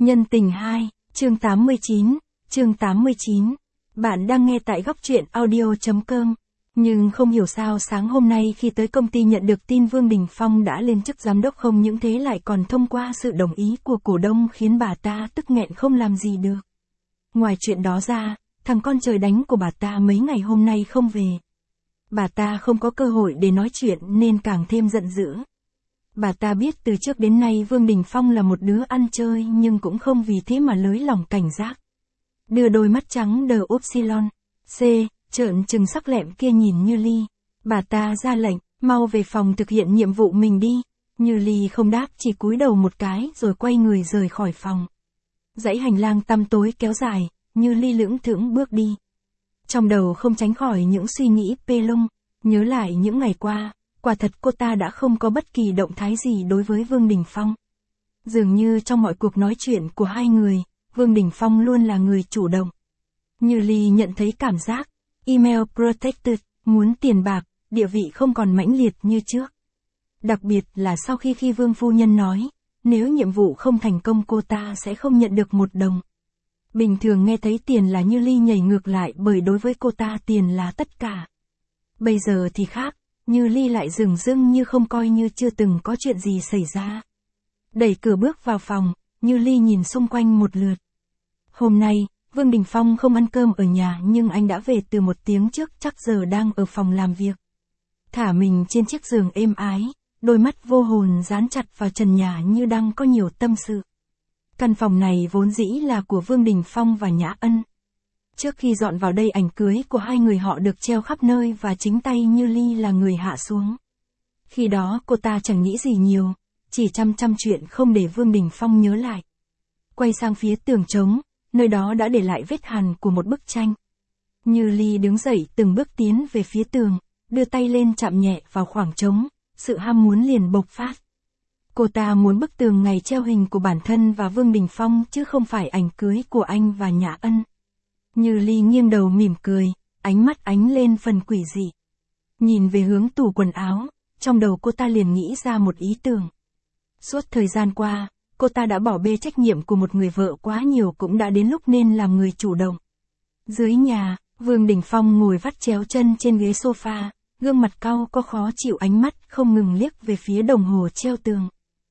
Nhân tình 2, chương 89, chương 89. Bạn đang nghe tại góc truyện audio.com. Nhưng không hiểu sao sáng hôm nay khi tới công ty nhận được tin Vương Đình Phong đã lên chức giám đốc, không những thế lại còn thông qua sự đồng ý của cổ đông, khiến bà ta tức nghẹn không làm gì được. Ngoài chuyện đó ra, thằng con trời đánh của bà ta mấy ngày hôm nay không về. Bà ta không có cơ hội để nói chuyện nên càng thêm giận dữ. Bà ta biết từ trước đến nay Vương Đình Phong là một đứa ăn chơi, nhưng cũng không vì thế mà lới lỏng cảnh giác. Đưa đôi mắt trắng đờ upsilon C trợn trừng sắc lẹm kia nhìn Như Ly. Bà ta ra lệnh, mau về phòng thực hiện nhiệm vụ mình đi. Như Ly không đáp, chỉ cúi đầu một cái rồi quay người rời khỏi phòng. Dãy hành lang tăm tối kéo dài, Như Ly lững thững bước đi. Trong đầu không tránh khỏi những suy nghĩ pê lung, nhớ lại những ngày qua, quả thật cô ta đã không có bất kỳ động thái gì đối với Vương Đình Phong. Dường như trong mọi cuộc nói chuyện của hai người, Vương Đình Phong luôn là người chủ động. Như Ly nhận thấy cảm giác email protected, muốn tiền bạc, địa vị không còn mãnh liệt như trước. Đặc biệt là sau khi Vương phu nhân nói, nếu nhiệm vụ không thành công cô ta sẽ không nhận được một đồng. Bình thường nghe thấy tiền là Như Ly nhảy ngược lại, bởi đối với cô ta tiền là tất cả. Bây giờ thì khác, Như Ly lại dửng dưng như không, coi như chưa từng có chuyện gì xảy ra. Đẩy cửa bước vào phòng, Như Ly nhìn xung quanh một lượt. Hôm nay, Vương Đình Phong không ăn cơm ở nhà, nhưng anh đã về từ một tiếng trước, chắc giờ đang ở phòng làm việc. Thả mình trên chiếc giường êm ái, đôi mắt vô hồn dán chặt vào trần nhà như đang có nhiều tâm sự. Căn phòng này vốn dĩ là của Vương Đình Phong và Nhã Ân. Trước khi dọn vào đây, ảnh cưới của hai người họ được treo khắp nơi và chính tay Như Ly là người hạ xuống. Khi đó cô ta chẳng nghĩ gì nhiều, chỉ chăm chuyện không để Vương Đình Phong nhớ lại. Quay sang phía tường trống, nơi đó đã để lại vết hằn của một bức tranh. Như Ly đứng dậy từng bước tiến về phía tường, đưa tay lên chạm nhẹ vào khoảng trống, sự ham muốn liền bộc phát. Cô ta muốn bức tường ngày treo hình của bản thân và Vương Đình Phong, chứ không phải ảnh cưới của anh và Nhã Ân. Như Ly nghiêng đầu mỉm cười, ánh mắt ánh lên phần quỷ dị. Nhìn về hướng tủ quần áo, trong đầu cô ta liền nghĩ ra một ý tưởng. Suốt thời gian qua, cô ta đã bỏ bê trách nhiệm của một người vợ quá nhiều, cũng đã đến lúc nên làm người chủ động. Dưới nhà, Vương Đình Phong ngồi vắt chéo chân trên ghế sofa, gương mặt cau có khó chịu, ánh mắt không ngừng liếc về phía đồng hồ treo tường.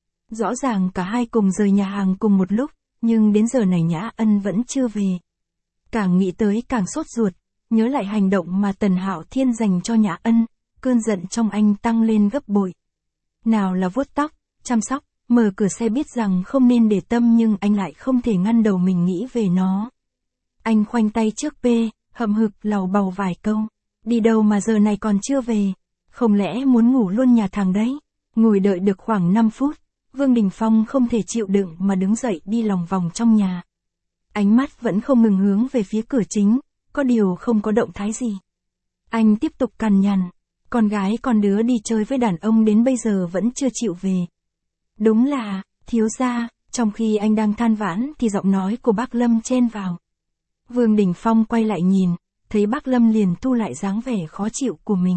Rõ ràng cả hai cùng rời nhà hàng cùng một lúc, nhưng đến giờ này Nhã Ân vẫn chưa về. Càng nghĩ tới càng sốt ruột, nhớ lại hành động mà Tần Hạo Thiên dành cho Nhã Ân, cơn giận trong anh tăng lên gấp bội. Nào là vuốt tóc, chăm sóc, mở cửa xe, biết rằng không nên để tâm nhưng anh lại không thể ngăn đầu mình nghĩ về nó. Anh khoanh tay trước bê, hậm hực lầu bầu vài câu. Đi đâu mà giờ này còn chưa về? Không lẽ muốn ngủ luôn nhà thằng đấy? Ngồi đợi được khoảng 5 phút, Vương Đình Phong không thể chịu đựng mà đứng dậy đi lòng vòng trong nhà. Ánh mắt vẫn không ngừng hướng về phía cửa chính, có điều không có động thái gì. Anh tiếp tục cằn nhằn, con gái con đứa đi chơi với đàn ông đến bây giờ vẫn chưa chịu về. Đúng là, thiếu gia. Trong khi anh đang than vãn thì giọng nói của bác Lâm chen vào. Vương Đình Phong quay lại nhìn, thấy bác Lâm liền thu lại dáng vẻ khó chịu của mình.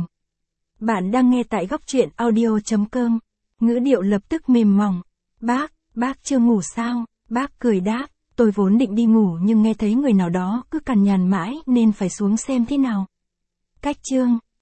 Bạn đang nghe tại góc truyện audio.com. Ngữ điệu lập tức mềm mỏng. Bác chưa ngủ sao? Bác cười đáp, tôi vốn định đi ngủ nhưng nghe thấy người nào đó cứ cằn nhằn mãi nên phải xuống xem thế nào. Cách chương